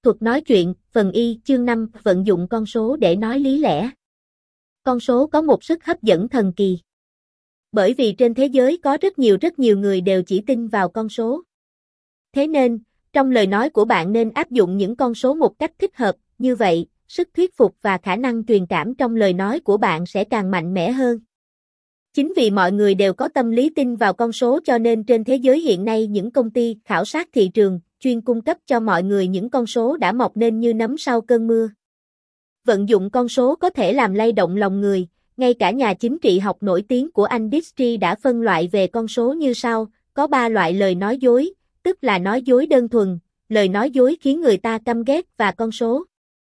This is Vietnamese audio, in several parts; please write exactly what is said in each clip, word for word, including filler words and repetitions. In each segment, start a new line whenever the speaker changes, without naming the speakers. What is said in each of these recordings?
Thuật nói chuyện, phần Y, chương năm, vận dụng con số để nói lý lẽ. Con số có một sức hấp dẫn thần kỳ. Bởi vì trên thế giới có rất nhiều rất nhiều người đều chỉ tin vào con số. Thế nên, trong lời nói của bạn nên áp dụng những con số một cách thích hợp, như vậy, sức thuyết phục và khả năng truyền cảm trong lời nói của bạn sẽ càng mạnh mẽ hơn. Chính vì mọi người đều có tâm lý tin vào con số cho nên trên thế giới hiện nay những công ty khảo sát thị trường chuyên cung cấp cho mọi người những con số đã mọc nên như nấm sau cơn mưa. Vận dụng con số có thể làm lay động lòng người, ngay cả nhà chính trị học nổi tiếng của Anh Dicey đã phân loại về con số như sau, có ba loại lời nói dối, tức là nói dối đơn thuần, lời nói dối khiến người ta căm ghét và con số.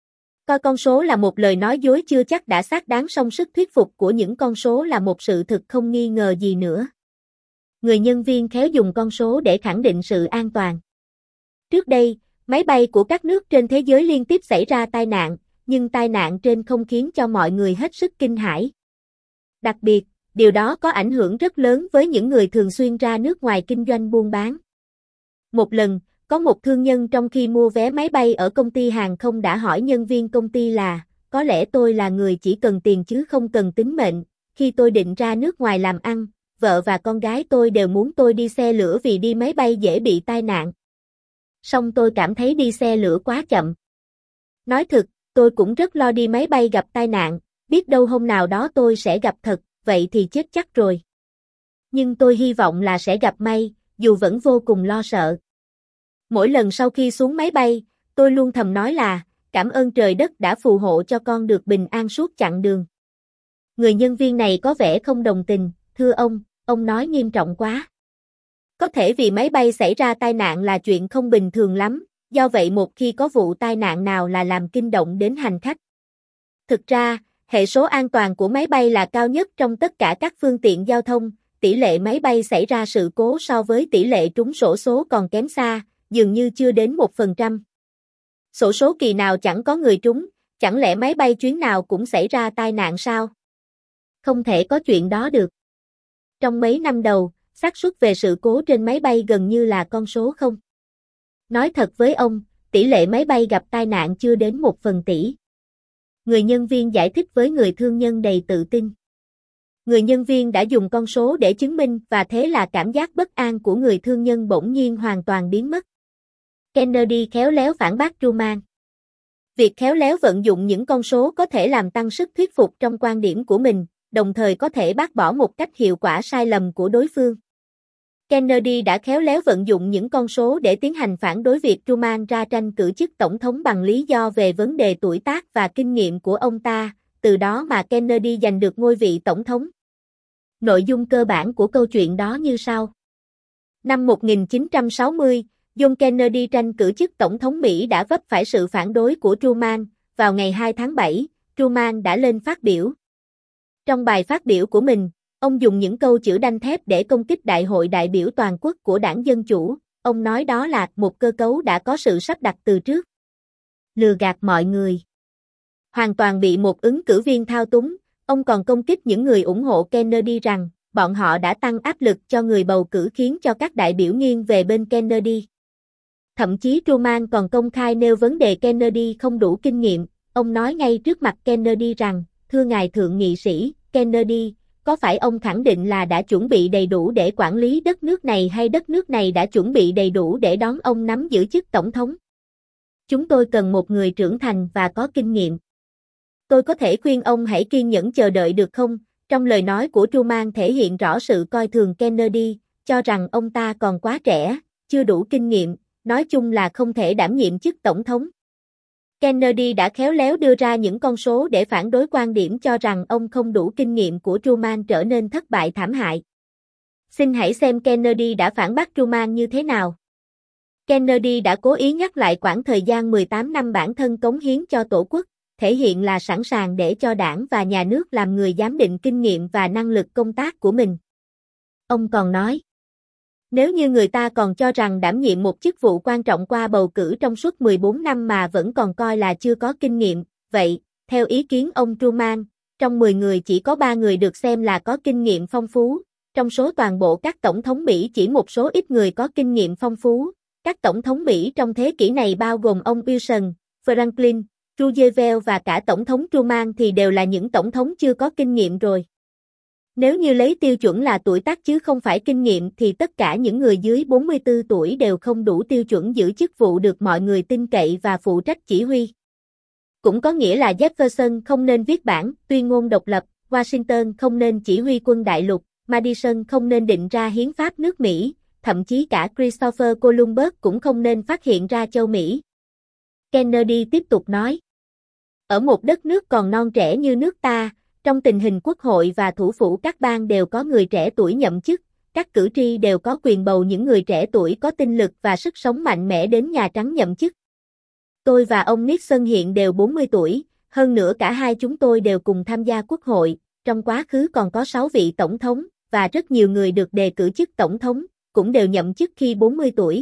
Coi con số là một lời nói dối chưa chắc đã xác đáng song sức thuyết phục của những con số là một sự thực không nghi ngờ gì nữa. Người nhân viên khéo dùng con số để khẳng định sự an toàn. Trước đây, máy bay của các nước trên thế giới liên tiếp xảy ra tai nạn, nhưng tai nạn trên không khiến cho mọi người hết sức kinh hãi. Đặc biệt, điều đó có ảnh hưởng rất lớn với những người thường xuyên ra nước ngoài kinh doanh buôn bán. Một lần, có một thương nhân trong khi mua vé máy bay ở công ty hàng không đã hỏi nhân viên công ty là, có lẽ tôi là người chỉ cần tiền chứ không cần tính mệnh, khi tôi định ra nước ngoài làm ăn, vợ và con gái tôi đều muốn tôi đi xe lửa vì đi máy bay dễ bị tai nạn. Song tôi cảm thấy đi xe lửa quá chậm. Nói thực, tôi cũng rất lo đi máy bay gặp tai nạn, biết đâu hôm nào đó tôi sẽ gặp thật, vậy thì chết chắc rồi. Nhưng tôi hy vọng là sẽ gặp may, dù vẫn vô cùng lo sợ. Mỗi lần sau khi xuống máy bay, tôi luôn thầm nói là, cảm ơn trời đất đã phù hộ cho con được bình an suốt chặng đường. Người nhân viên này có vẻ không đồng tình, thưa ông, ông nói nghiêm trọng quá. Có thể vì máy bay xảy ra tai nạn là chuyện không bình thường lắm, do vậy một khi có vụ tai nạn nào là làm kinh động đến hành khách. Thực ra, hệ số an toàn của máy bay là cao nhất trong tất cả các phương tiện giao thông, tỷ lệ máy bay xảy ra sự cố so với tỷ lệ trúng xổ số còn kém xa, dường như chưa đến một phần trăm. Xổ số kỳ nào chẳng có người trúng, chẳng lẽ máy bay chuyến nào cũng xảy ra tai nạn sao? Không thể có chuyện đó được. Trong mấy năm đầu, xác suất về sự cố trên máy bay gần như là con số không. Nói thật với ông, tỷ lệ máy bay gặp tai nạn chưa đến một phần tỷ. Người nhân viên giải thích với người thương nhân đầy tự tin. Người nhân viên đã dùng con số để chứng minh và thế là cảm giác bất an của người thương nhân bỗng nhiên hoàn toàn biến mất. Kennedy khéo léo phản bác Truman. Việc khéo léo vận dụng những con số có thể làm tăng sức thuyết phục trong quan điểm của mình, đồng thời có thể bác bỏ một cách hiệu quả sai lầm của đối phương. Kennedy đã khéo léo vận dụng những con số để tiến hành phản đối việc Truman ra tranh cử chức tổng thống bằng lý do về vấn đề tuổi tác và kinh nghiệm của ông ta, từ đó mà Kennedy giành được ngôi vị tổng thống. Nội dung cơ bản của câu chuyện đó như sau. Năm một nghìn chín trăm sáu mươi, John Kennedy tranh cử chức tổng thống Mỹ đã vấp phải sự phản đối của Truman. Vào ngày hai tháng bảy, Truman đã lên phát biểu. Trong bài phát biểu của mình, ông dùng những câu chữ đanh thép để công kích Đại hội đại biểu toàn quốc của Đảng Dân Chủ. Ông nói đó là một cơ cấu đã có sự sắp đặt từ trước. Lừa gạt mọi người. Hoàn toàn bị một ứng cử viên thao túng. Ông còn công kích những người ủng hộ Kennedy rằng, bọn họ đã tăng áp lực cho người bầu cử khiến cho các đại biểu nghiêng về bên Kennedy. Thậm chí Truman còn công khai nêu vấn đề Kennedy không đủ kinh nghiệm. Ông nói ngay trước mặt Kennedy rằng, thưa ngài thượng nghị sĩ, Kennedy, có phải ông khẳng định là đã chuẩn bị đầy đủ để quản lý đất nước này hay đất nước này đã chuẩn bị đầy đủ để đón ông nắm giữ chức tổng thống? Chúng tôi cần một người trưởng thành và có kinh nghiệm. Tôi có thể khuyên ông hãy kiên nhẫn chờ đợi được không? Trong lời nói của Truman thể hiện rõ sự coi thường Kennedy, cho rằng ông ta còn quá trẻ, chưa đủ kinh nghiệm, nói chung là không thể đảm nhiệm chức tổng thống. Kennedy đã khéo léo đưa ra những con số để phản đối quan điểm cho rằng ông không đủ kinh nghiệm của Truman trở nên thất bại thảm hại. Xin hãy xem Kennedy đã phản bác Truman như thế nào. Kennedy đã cố ý nhắc lại quãng thời gian mười tám năm bản thân cống hiến cho Tổ quốc, thể hiện là sẵn sàng để cho đảng và nhà nước làm người giám định kinh nghiệm và năng lực công tác của mình. Ông còn nói, nếu như người ta còn cho rằng đảm nhiệm một chức vụ quan trọng qua bầu cử trong suốt mười bốn năm mà vẫn còn coi là chưa có kinh nghiệm, vậy, theo ý kiến ông Truman, trong mười người chỉ có ba người được xem là có kinh nghiệm phong phú, trong số toàn bộ các tổng thống Mỹ chỉ một số ít người có kinh nghiệm phong phú, Các tổng thống Mỹ trong thế kỷ này bao gồm ông Wilson, Franklin, Roosevelt và cả tổng thống Truman thì đều là những tổng thống chưa có kinh nghiệm rồi. Nếu như lấy tiêu chuẩn là tuổi tác chứ không phải kinh nghiệm thì tất cả những người dưới bốn mươi tư tuổi đều không đủ tiêu chuẩn giữ chức vụ được mọi người tin cậy và phụ trách chỉ huy. Cũng có nghĩa là Jefferson không nên viết bản tuyên ngôn độc lập, Washington không nên chỉ huy quân đại lục, Madison không nên định ra hiến pháp nước Mỹ, thậm chí cả Christopher Columbus cũng không nên phát hiện ra châu Mỹ. Kennedy tiếp tục nói. Ở một đất nước còn non trẻ như nước ta, trong tình hình quốc hội và thủ phủ các bang đều có người trẻ tuổi nhậm chức, các cử tri đều có quyền bầu những người trẻ tuổi có tinh lực và sức sống mạnh mẽ đến Nhà Trắng nhậm chức. Tôi và ông Nixon hiện đều bốn mươi tuổi, hơn nữa cả hai chúng tôi đều cùng tham gia quốc hội, trong quá khứ còn có sáu vị tổng thống, và rất nhiều người được đề cử chức tổng thống, cũng đều nhậm chức khi bốn mươi tuổi.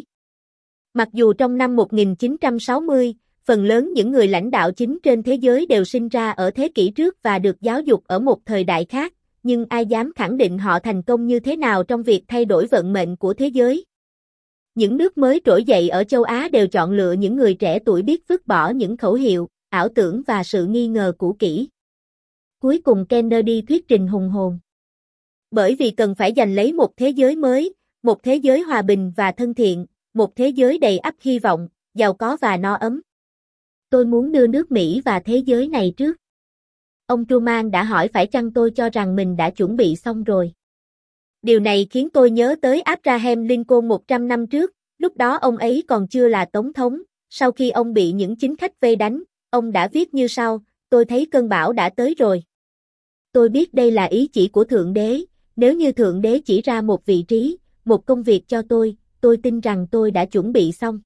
Mặc dù trong năm một nghìn chín trăm sáu mươi, phần lớn những người lãnh đạo chính trên thế giới đều sinh ra ở thế kỷ trước và được giáo dục ở một thời đại khác, nhưng ai dám khẳng định họ thành công như thế nào trong việc thay đổi vận mệnh của thế giới. Những nước mới trỗi dậy ở châu Á đều chọn lựa những người trẻ tuổi biết vứt bỏ những khẩu hiệu, ảo tưởng và sự nghi ngờ cũ kỹ. Cuối cùng Kennedy thuyết trình hùng hồn. Bởi vì cần phải giành lấy một thế giới mới, một thế giới hòa bình và thân thiện, một thế giới đầy ắp hy vọng, giàu có và no ấm. Tôi muốn đưa nước Mỹ và thế giới này trước. Ông Truman đã hỏi phải chăng tôi cho rằng mình đã chuẩn bị xong rồi. Điều này khiến tôi nhớ tới Abraham Lincoln một trăm năm trước, lúc đó ông ấy còn chưa là tổng thống, sau khi ông bị những chính khách vây đánh, ông đã viết như sau, tôi thấy cơn bão đã tới rồi. Tôi biết đây là ý chỉ của Thượng Đế, nếu như Thượng Đế chỉ ra một vị trí, một công việc cho tôi, tôi tin rằng tôi đã chuẩn bị xong.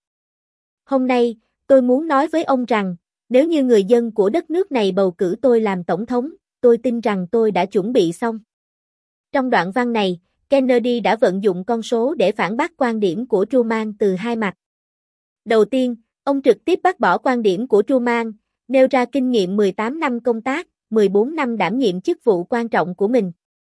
Hôm nay, tôi muốn nói với ông rằng, nếu như người dân của đất nước này bầu cử tôi làm tổng thống, tôi tin rằng tôi đã chuẩn bị xong. Trong đoạn văn này, Kennedy đã vận dụng con số để phản bác quan điểm của Truman từ hai mặt. Đầu tiên, ông trực tiếp bác bỏ quan điểm của Truman, nêu ra kinh nghiệm mười tám năm công tác, mười bốn năm đảm nhiệm chức vụ quan trọng của mình.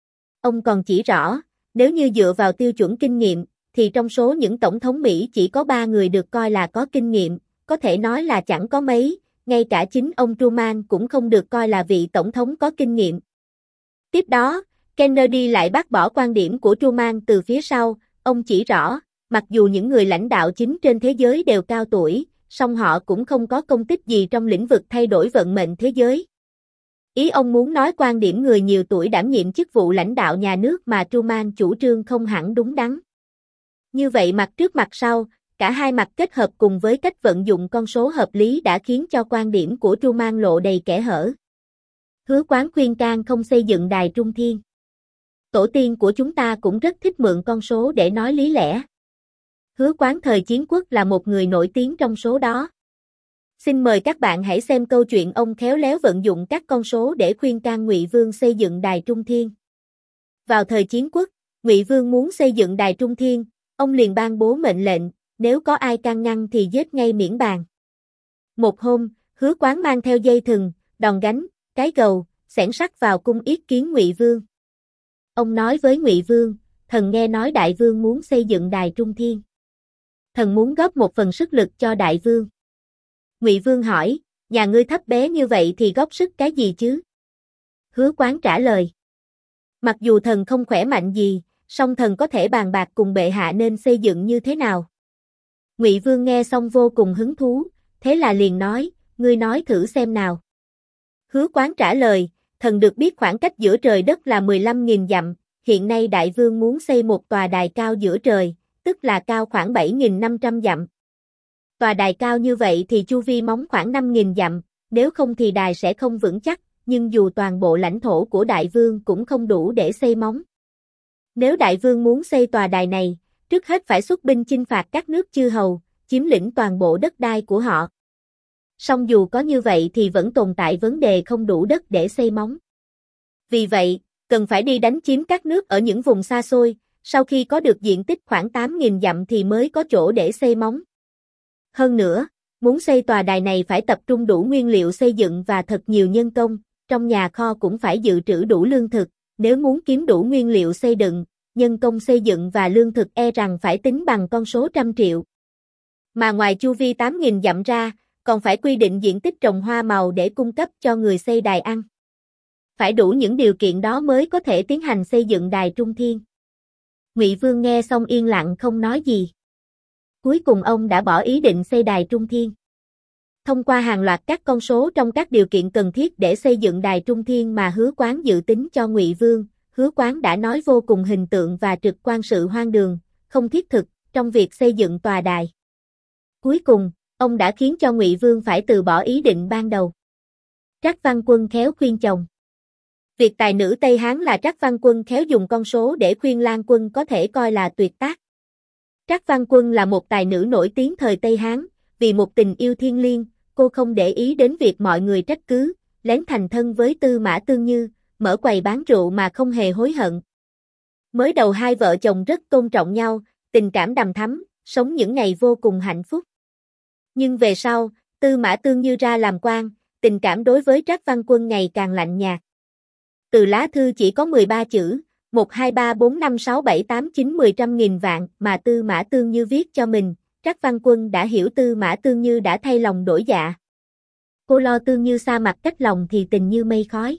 Ông còn chỉ rõ, nếu như dựa vào tiêu chuẩn kinh nghiệm, thì trong số những tổng thống Mỹ chỉ có ba người được coi là có kinh nghiệm, có thể nói là chẳng có mấy, ngay cả chính ông Truman cũng không được coi là vị tổng thống có kinh nghiệm. Tiếp đó, Kennedy lại bác bỏ quan điểm của Truman từ phía sau, ông chỉ rõ, mặc dù những người lãnh đạo chính trên thế giới đều cao tuổi, song họ cũng không có công tích gì trong lĩnh vực thay đổi vận mệnh thế giới. Ý ông muốn nói quan điểm người nhiều tuổi đảm nhiệm chức vụ lãnh đạo nhà nước mà Truman chủ trương không hẳn đúng đắn. Như vậy mặt trước mặt sau, cả hai mặt kết hợp cùng với cách vận dụng con số hợp lý đã khiến cho quan điểm của Truman lộ đầy kẽ hở. Hứa Quán khuyên can không xây dựng đài trung thiên. Tổ tiên của chúng ta cũng rất thích mượn con số để nói lý lẽ. Hứa Quán thời chiến quốc là một người nổi tiếng trong số đó. Xin mời các bạn hãy xem câu chuyện ông khéo léo vận dụng các con số để khuyên can Ngụy Vương xây dựng đài trung thiên. Vào thời chiến quốc, Ngụy Vương muốn xây dựng đài trung thiên, ông liền ban bố mệnh lệnh, nếu có ai can ngăn thì giết ngay miễn bàn. Một hôm, Hứa Quán mang theo dây thừng, đòn gánh, cái gầu, xẻng sắt vào cung yết kiến Ngụy Vương. Ông nói với Ngụy Vương, thần nghe nói đại vương muốn xây dựng đài trung thiên. Thần muốn góp một phần sức lực cho đại vương. Ngụy Vương hỏi, nhà ngươi thấp bé như vậy thì góp sức cái gì chứ? Hứa Quán trả lời. Mặc dù thần không khỏe mạnh gì, song thần có thể bàn bạc cùng bệ hạ nên xây dựng như thế nào. Ngụy Vương nghe xong vô cùng hứng thú, thế là liền nói, ngươi nói thử xem nào. Hứa Quán trả lời, thần được biết khoảng cách giữa trời đất là mười lăm nghìn dặm, hiện nay đại vương muốn xây một tòa đài cao giữa trời, tức là cao khoảng bảy nghìn năm trăm dặm. Tòa đài cao như vậy thì chu vi móng khoảng năm nghìn dặm, nếu không thì đài sẽ không vững chắc, nhưng dù toàn bộ lãnh thổ của đại vương cũng không đủ để xây móng. Nếu đại vương muốn xây tòa đài này, trước hết phải xuất binh chinh phạt các nước chư hầu, chiếm lĩnh toàn bộ đất đai của họ. Song dù có như vậy thì vẫn tồn tại vấn đề không đủ đất để xây móng. Vì vậy, cần phải đi đánh chiếm các nước ở những vùng xa xôi, sau khi có được diện tích khoảng tám nghìn dặm thì mới có chỗ để xây móng. Hơn nữa, muốn xây tòa đài này phải tập trung đủ nguyên liệu xây dựng và thật nhiều nhân công, trong nhà kho cũng phải dự trữ đủ lương thực, nếu muốn kiếm đủ nguyên liệu xây dựng, nhân công xây dựng và lương thực e rằng phải tính bằng con số trăm triệu. Mà ngoài chu vi tám nghìn dặm ra, còn phải quy định diện tích trồng hoa màu để cung cấp cho người xây đài ăn. Phải đủ những điều kiện đó mới có thể tiến hành xây dựng đài Trung Thiên. Ngụy Vương nghe xong yên lặng không nói gì. Cuối cùng ông đã bỏ ý định xây đài Trung Thiên. Thông qua hàng loạt các con số trong các điều kiện cần thiết để xây dựng đài Trung Thiên mà Hứa Quán dự tính cho Ngụy Vương, Hứa Quán đã nói vô cùng hình tượng và trực quan sự hoang đường, không thiết thực trong việc xây dựng tòa đài. Cuối cùng, ông đã khiến cho Ngụy Vương phải từ bỏ ý định ban đầu. Trác Văn Quân khéo khuyên chồng. Việc tài nữ Tây Hán là Trác Văn Quân khéo dùng con số để khuyên Lan Quân có thể coi là tuyệt tác. Trác Văn Quân là một tài nữ nổi tiếng thời Tây Hán, vì một tình yêu thiêng liêng, cô không để ý đến việc mọi người trách cứ, lén thành thân với Tư Mã Tương Như, mở quầy bán rượu mà không hề hối hận. Mới đầu hai vợ chồng rất tôn trọng nhau, tình cảm đầm thắm, sống những ngày vô cùng hạnh phúc. Nhưng về sau, Tư Mã Tương Như ra làm quan, tình cảm đối với Trác Văn Quân ngày càng lạnh nhạt. Từ lá thư chỉ có mười ba chữ, một hai ba bốn năm sáu bảy tám chín mười trăm nghìn vạn mà Tư Mã Tương Như viết cho mình, Trác Văn Quân đã hiểu Tư Mã Tương Như đã thay lòng đổi dạ. Cô lo Tương Như xa mặt cách lòng thì tình như mây khói.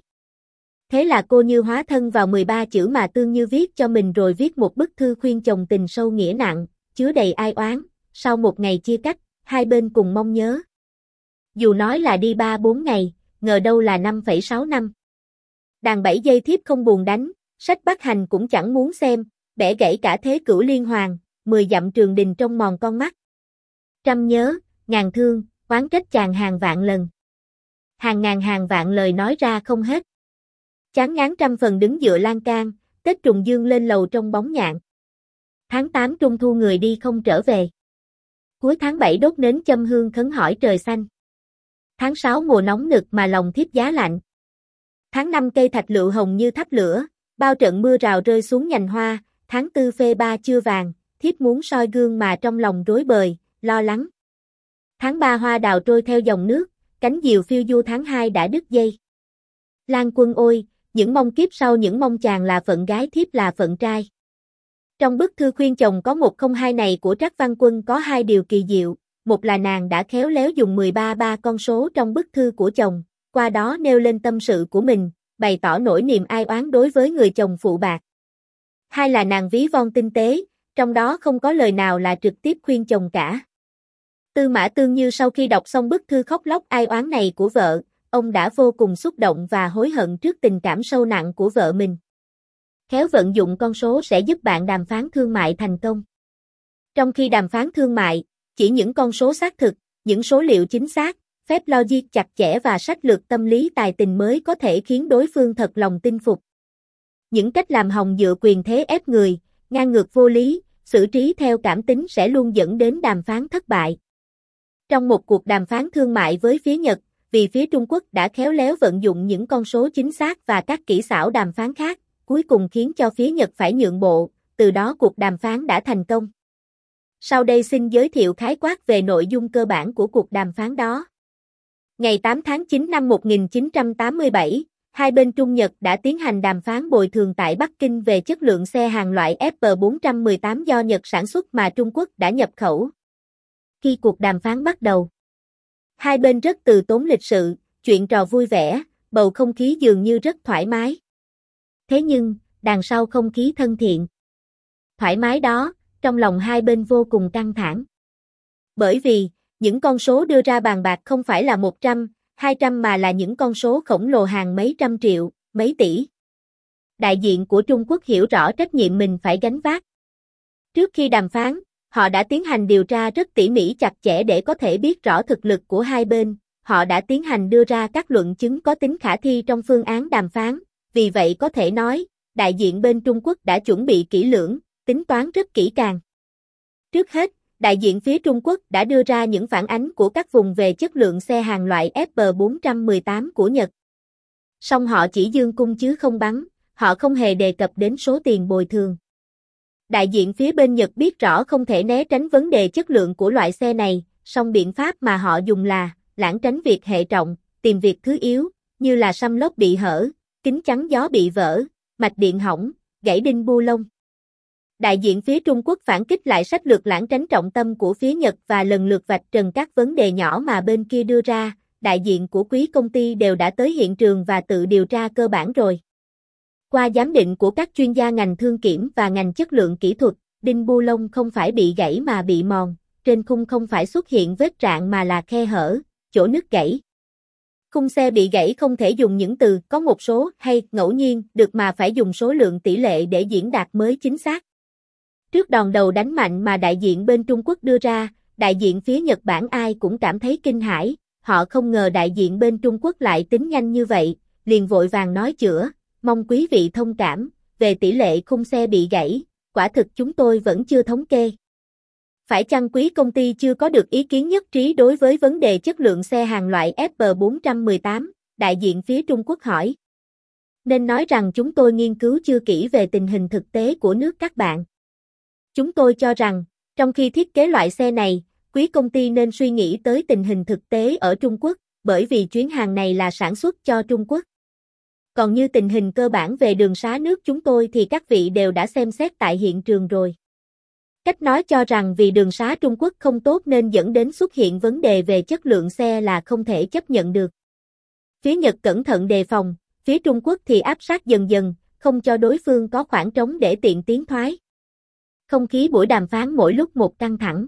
Thế là cô như hóa thân vào mười ba chữ mà Tương Như viết cho mình rồi viết một bức thư khuyên chồng tình sâu nghĩa nặng, chứa đầy ai oán, sau một ngày chia cách, hai bên cùng mong nhớ. Dù nói là đi ba bốn ngày, ngờ đâu là năm phẩy sáu năm. Đàn bảy dây thiếp không buồn đánh, sách Bắc Hành cũng chẳng muốn xem, bẻ gãy cả thế cửu liên hoàng, mười dặm trường đình trong mòn con mắt. Trăm nhớ, ngàn thương, oán trách chàng hàng vạn lần. Hàng ngàn hàng vạn lời nói ra không hết. Chán ngán trăm phần đứng dựa lan can, Tết trùng dương lên lầu trong bóng nhạn. Tháng tám trung thu người đi không trở về. Cuối tháng bảy đốt nến châm hương khấn hỏi trời xanh. Tháng sáu mùa nóng nực mà lòng thiếp giá lạnh. Tháng năm cây thạch lựu hồng như thắp lửa, bao trận mưa rào rơi xuống nhành hoa, tháng tư phê ba chưa vàng, thiếp muốn soi gương mà trong lòng rối bời, lo lắng. Tháng ba hoa đào trôi theo dòng nước, cánh diều phiêu du tháng hai đã đứt dây. Lan Quân ôi, những mong kiếp sau những mong chàng là phận gái thiếp là phận trai. Trong bức thư khuyên chồng có một không hai này của Trác Văn Quân có hai điều kỳ diệu, một là nàng đã khéo léo dùng mười ba ba con số trong bức thư của chồng, qua đó nêu lên tâm sự của mình, bày tỏ nỗi niềm ai oán đối với người chồng phụ bạc. Hai là nàng ví von tinh tế, trong đó không có lời nào là trực tiếp khuyên chồng cả. Tư Mã Tương Như sau khi đọc xong bức thư khóc lóc ai oán này của vợ, ông đã vô cùng xúc động và hối hận trước tình cảm sâu nặng của vợ mình. Khéo vận dụng con số sẽ giúp bạn đàm phán thương mại thành công. Trong khi đàm phán thương mại, chỉ những con số xác thực, những số liệu chính xác, phép logic chặt chẽ và sách lược tâm lý tài tình mới có thể khiến đối phương thật lòng tin phục. Những cách làm hòng dựa quyền thế ép người, ngang ngược vô lý, xử trí theo cảm tính sẽ luôn dẫn đến đàm phán thất bại. Trong một cuộc đàm phán thương mại với phía Nhật, vì phía Trung Quốc đã khéo léo vận dụng những con số chính xác và các kỹ xảo đàm phán khác, cuối cùng khiến cho phía Nhật phải nhượng bộ, từ đó cuộc đàm phán đã thành công. Sau đây xin giới thiệu khái quát về nội dung cơ bản của cuộc đàm phán đó. Ngày tám tháng chín năm một nghìn chín trăm tám mươi bảy, hai bên Trung Nhật đã tiến hành đàm phán bồi thường tại Bắc Kinh về chất lượng xe hàng loại F P bốn một tám do Nhật sản xuất mà Trung Quốc đã nhập khẩu. Khi cuộc đàm phán bắt đầu, hai bên rất từ tốn lịch sự, chuyện trò vui vẻ, bầu không khí dường như rất thoải mái. Thế nhưng, đằng sau không khí thân thiện, thoải mái đó, trong lòng hai bên vô cùng căng thẳng. Bởi vì, những con số đưa ra bàn bạc không phải là một trăm, hai trăm mà là những con số khổng lồ hàng mấy trăm triệu, mấy tỷ. Đại diện của Trung Quốc hiểu rõ trách nhiệm mình phải gánh vác. Trước khi đàm phán, họ đã tiến hành điều tra rất tỉ mỉ chặt chẽ để có thể biết rõ thực lực của hai bên, họ đã tiến hành đưa ra các luận chứng có tính khả thi trong phương án đàm phán, vì vậy có thể nói, đại diện bên Trung Quốc đã chuẩn bị kỹ lưỡng, tính toán rất kỹ càng. Trước hết, đại diện phía Trung Quốc đã đưa ra những phản ánh của các vùng về chất lượng xe hàng loại F P bốn một tám của Nhật. Song họ chỉ dương cung chứ không bắn, họ không hề đề cập đến số tiền bồi thường. Đại diện phía bên Nhật biết rõ không thể né tránh vấn đề chất lượng của loại xe này, song biện pháp mà họ dùng là lảng tránh việc hệ trọng, tìm việc thứ yếu, như là xăm lốp bị hở, kính chắn gió bị vỡ, mạch điện hỏng, gãy đinh bu lông. Đại diện phía Trung Quốc phản kích lại sách lược lảng tránh trọng tâm của phía Nhật và lần lượt vạch trần các vấn đề nhỏ mà bên kia đưa ra. Đại diện của quý công ty đều đã tới hiện trường và tự điều tra cơ bản rồi. Qua giám định của các chuyên gia ngành thương kiểm và ngành chất lượng kỹ thuật, đinh bu lông không phải bị gãy mà bị mòn, trên khung không phải xuất hiện vết rạn mà là khe hở, chỗ nứt gãy. Khung xe bị gãy không thể dùng những từ có một số hay ngẫu nhiên được mà phải dùng số lượng tỷ lệ để diễn đạt mới chính xác. Trước đòn đầu đánh mạnh mà đại diện bên Trung Quốc đưa ra, đại diện phía Nhật Bản ai cũng cảm thấy kinh hãi, họ không ngờ đại diện bên Trung Quốc lại tính nhanh như vậy, liền vội vàng nói chữa, mong quý vị thông cảm, về tỷ lệ khung xe bị gãy, quả thực chúng tôi vẫn chưa thống kê. Phải chăng quý công ty chưa có được ý kiến nhất trí đối với vấn đề chất lượng xe hàng loại F B bốn một tám, đại diện phía Trung Quốc hỏi. Nên nói rằng chúng tôi nghiên cứu chưa kỹ về tình hình thực tế của nước các bạn. Chúng tôi cho rằng, trong khi thiết kế loại xe này, quý công ty nên suy nghĩ tới tình hình thực tế ở Trung Quốc, bởi vì chuyến hàng này là sản xuất cho Trung Quốc. Còn như tình hình cơ bản về đường xá nước chúng tôi thì các vị đều đã xem xét tại hiện trường rồi. Cách nói cho rằng vì đường xá Trung Quốc không tốt nên dẫn đến xuất hiện vấn đề về chất lượng xe là không thể chấp nhận được. Phía Nhật cẩn thận đề phòng, phía Trung Quốc thì áp sát dần dần, không cho đối phương có khoảng trống để tiện tiến thoái. Không khí buổi đàm phán mỗi lúc một căng thẳng.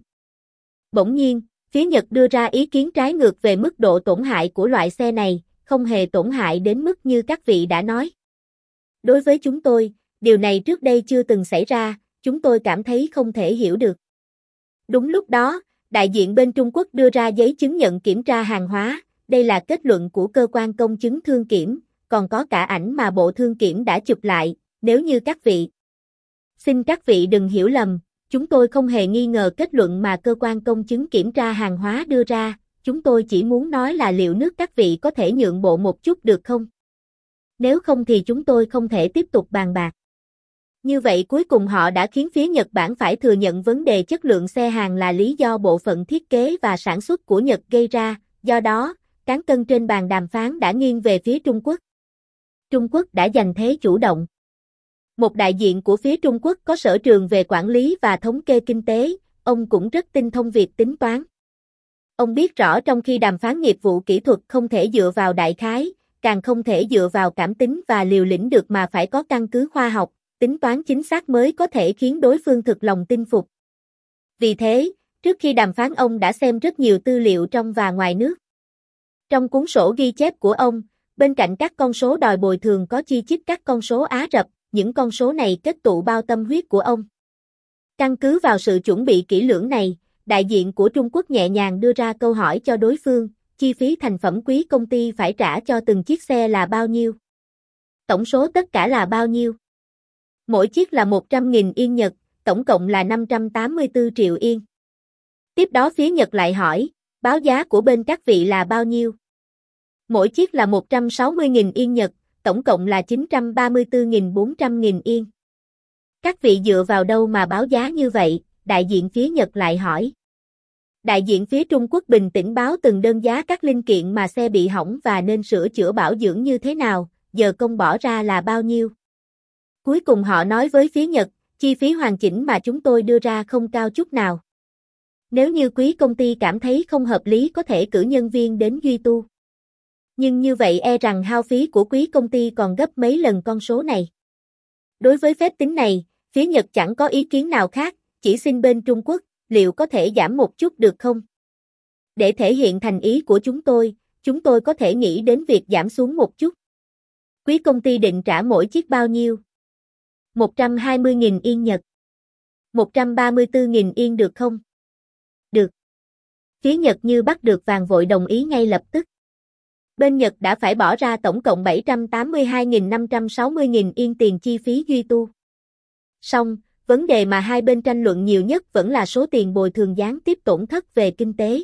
Bỗng nhiên, phía Nhật đưa ra ý kiến trái ngược về mức độ tổn hại của loại xe này, không hề tổn hại đến mức như các vị đã nói. Đối với chúng tôi, điều này trước đây chưa từng xảy ra, chúng tôi cảm thấy không thể hiểu được. Đúng lúc đó, đại diện bên Trung Quốc đưa ra giấy chứng nhận kiểm tra hàng hóa, đây là kết luận của cơ quan công chứng thương kiểm, còn có cả ảnh mà Bộ Thương kiểm đã chụp lại, nếu như các vị. Xin các vị đừng hiểu lầm, chúng tôi không hề nghi ngờ kết luận mà cơ quan công chứng kiểm tra hàng hóa đưa ra, chúng tôi chỉ muốn nói là liệu nước các vị có thể nhượng bộ một chút được không? Nếu không thì chúng tôi không thể tiếp tục bàn bạc. Như vậy cuối cùng họ đã khiến phía Nhật Bản phải thừa nhận vấn đề chất lượng xe hàng là lý do bộ phận thiết kế và sản xuất của Nhật gây ra, do đó, cán cân trên bàn đàm phán đã nghiêng về phía Trung Quốc. Trung Quốc đã giành thế chủ động. Một đại diện của phía Trung Quốc có sở trường về quản lý và thống kê kinh tế, ông cũng rất tinh thông việc tính toán. Ông biết rõ trong khi đàm phán nghiệp vụ kỹ thuật không thể dựa vào đại khái, càng không thể dựa vào cảm tính và liều lĩnh được mà phải có căn cứ khoa học, tính toán chính xác mới có thể khiến đối phương thực lòng tin phục. Vì thế, trước khi đàm phán ông đã xem rất nhiều tư liệu trong và ngoài nước. Trong cuốn sổ ghi chép của ông, bên cạnh các con số đòi bồi thường có chi chít các con số Ả Rập, những con số này kết tụ bao tâm huyết của ông. Căn cứ vào sự chuẩn bị kỹ lưỡng này, đại diện của Trung Quốc nhẹ nhàng đưa ra câu hỏi cho đối phương, chi phí thành phẩm quý công ty phải trả cho từng chiếc xe là bao nhiêu? Tổng số tất cả là bao nhiêu? Mỗi chiếc là một trăm nghìn yên Nhật, tổng cộng là năm trăm tám mươi tư triệu yên. Tiếp đó phía Nhật lại hỏi, báo giá của bên các vị là bao nhiêu? Mỗi chiếc là một trăm sáu mươi nghìn yên Nhật, tổng cộng là chín trăm ba mươi tư nghìn bốn trăm nghìn yên. Các vị dựa vào đâu mà báo giá như vậy? Đại diện phía Nhật lại hỏi. Đại diện phía Trung Quốc bình tĩnh báo từng đơn giá các linh kiện mà xe bị hỏng và nên sửa chữa bảo dưỡng như thế nào, giờ công bỏ ra là bao nhiêu. Cuối cùng họ nói với phía Nhật, chi phí hoàn chỉnh mà chúng tôi đưa ra không cao chút nào. Nếu như quý công ty cảm thấy không hợp lý có thể cử nhân viên đến duy tu. Nhưng như vậy e rằng hao phí của quý công ty còn gấp mấy lần con số này. Đối với phép tính này, phía Nhật chẳng có ý kiến nào khác, chỉ xin bên Trung Quốc, liệu có thể giảm một chút được không? Để thể hiện thành ý của chúng tôi, chúng tôi có thể nghĩ đến việc giảm xuống một chút. Quý công ty định trả mỗi chiếc bao nhiêu? một trăm hai mươi nghìn yên Nhật. một trăm ba mươi tư nghìn yên được không? Được. Phía Nhật như bắt được vàng vội đồng ý ngay lập tức. Bên Nhật đã phải bỏ ra tổng cộng bảy trăm tám mươi hai nghìn năm trăm sáu mươi nghìn yên tiền chi phí duy tu. Song, vấn đề mà hai bên tranh luận nhiều nhất vẫn là số tiền bồi thường gián tiếp tổn thất về kinh tế.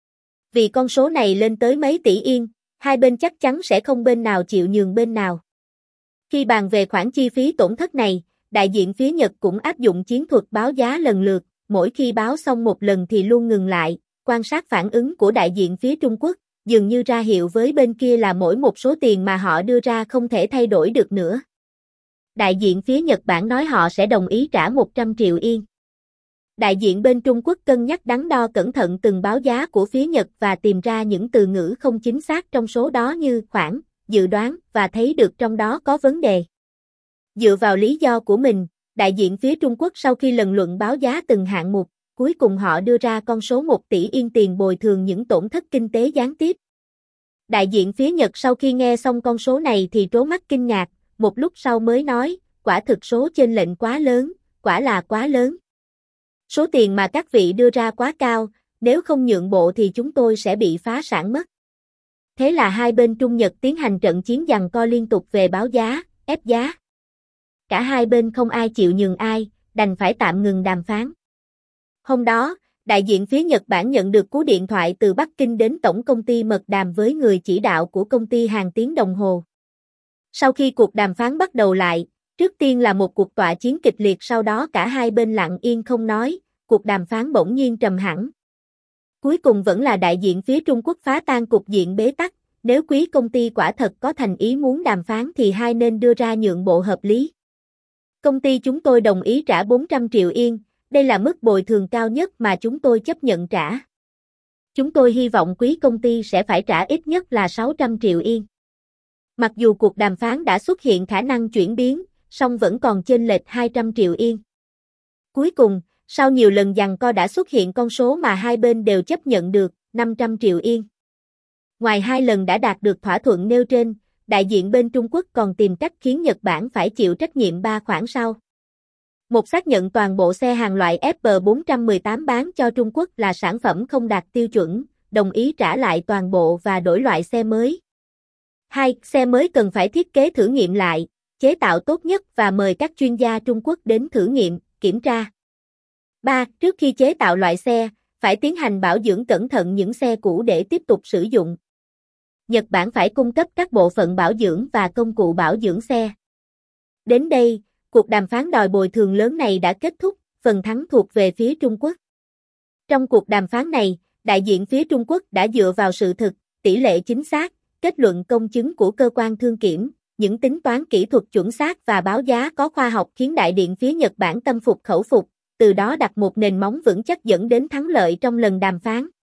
Vì con số này lên tới mấy tỷ yên, hai bên chắc chắn sẽ không bên nào chịu nhường bên nào. Khi bàn về khoản chi phí tổn thất này, đại diện phía Nhật cũng áp dụng chiến thuật báo giá lần lượt, mỗi khi báo xong một lần thì luôn ngừng lại, quan sát phản ứng của đại diện phía Trung Quốc, dường như ra hiệu với bên kia là mỗi một số tiền mà họ đưa ra không thể thay đổi được nữa. Đại diện phía Nhật Bản nói họ sẽ đồng ý trả một trăm triệu yên. Đại diện bên Trung Quốc cân nhắc đắn đo cẩn thận từng báo giá của phía Nhật và tìm ra những từ ngữ không chính xác trong số đó như khoảng, dự đoán và thấy được trong đó có vấn đề. Dựa vào lý do của mình, đại diện phía Trung Quốc sau khi lần luận báo giá từng hạng mục, cuối cùng họ đưa ra con số một tỷ yên tiền bồi thường những tổn thất kinh tế gián tiếp. Đại diện phía Nhật sau khi nghe xong con số này thì trố mắt kinh ngạc, một lúc sau mới nói, quả thực số chênh lệch quá lớn, quả là quá lớn. Số tiền mà các vị đưa ra quá cao, nếu không nhượng bộ thì chúng tôi sẽ bị phá sản mất. Thế là hai bên Trung Nhật tiến hành trận chiến giằng co liên tục về báo giá, ép giá. Cả hai bên không ai chịu nhường ai, đành phải tạm ngừng đàm phán. Hôm đó, đại diện phía Nhật Bản nhận được cú điện thoại từ Bắc Kinh đến tổng công ty mật đàm với người chỉ đạo của công ty hàng tiếng đồng hồ. Sau khi cuộc đàm phán bắt đầu lại, trước tiên là một cuộc tọa chiến kịch liệt, sau đó cả hai bên lặng yên không nói, cuộc đàm phán bỗng nhiên trầm hẳn. Cuối cùng vẫn là đại diện phía Trung Quốc phá tan cục diện bế tắc, nếu quý công ty quả thật có thành ý muốn đàm phán thì hai nên đưa ra nhượng bộ hợp lý. Công ty chúng tôi đồng ý trả bốn trăm triệu yên, đây là mức bồi thường cao nhất mà chúng tôi chấp nhận trả. Chúng tôi hy vọng quý công ty sẽ phải trả ít nhất là sáu trăm triệu yên. Mặc dù cuộc đàm phán đã xuất hiện khả năng chuyển biến, song vẫn còn chênh lệch hai trăm triệu yên. Cuối cùng, sau nhiều lần giằng co đã xuất hiện con số mà hai bên đều chấp nhận được, năm trăm triệu yên. Ngoài hai lần đã đạt được thỏa thuận nêu trên, đại diện bên Trung Quốc còn tìm cách khiến Nhật Bản phải chịu trách nhiệm ba khoản sau. Một, xác nhận toàn bộ xe hàng loại F B bốn một tám bán cho Trung Quốc là sản phẩm không đạt tiêu chuẩn, đồng ý trả lại toàn bộ và đổi loại xe mới. Hai, xe mới cần phải thiết kế thử nghiệm lại, chế tạo tốt nhất và mời các chuyên gia Trung Quốc đến thử nghiệm, kiểm tra. Ba, trước khi chế tạo loại xe, phải tiến hành bảo dưỡng cẩn thận những xe cũ để tiếp tục sử dụng. Nhật Bản phải cung cấp các bộ phận bảo dưỡng và công cụ bảo dưỡng xe. Đến đây, cuộc đàm phán đòi bồi thường lớn này đã kết thúc, phần thắng thuộc về phía Trung Quốc. Trong cuộc đàm phán này, đại diện phía Trung Quốc đã dựa vào sự thực, tỷ lệ chính xác, kết luận công chứng của cơ quan thương kiểm, những tính toán kỹ thuật chuẩn xác và báo giá có khoa học khiến đại diện phía Nhật Bản tâm phục khẩu phục, từ đó đặt một nền móng vững chắc dẫn đến thắng lợi trong lần đàm phán.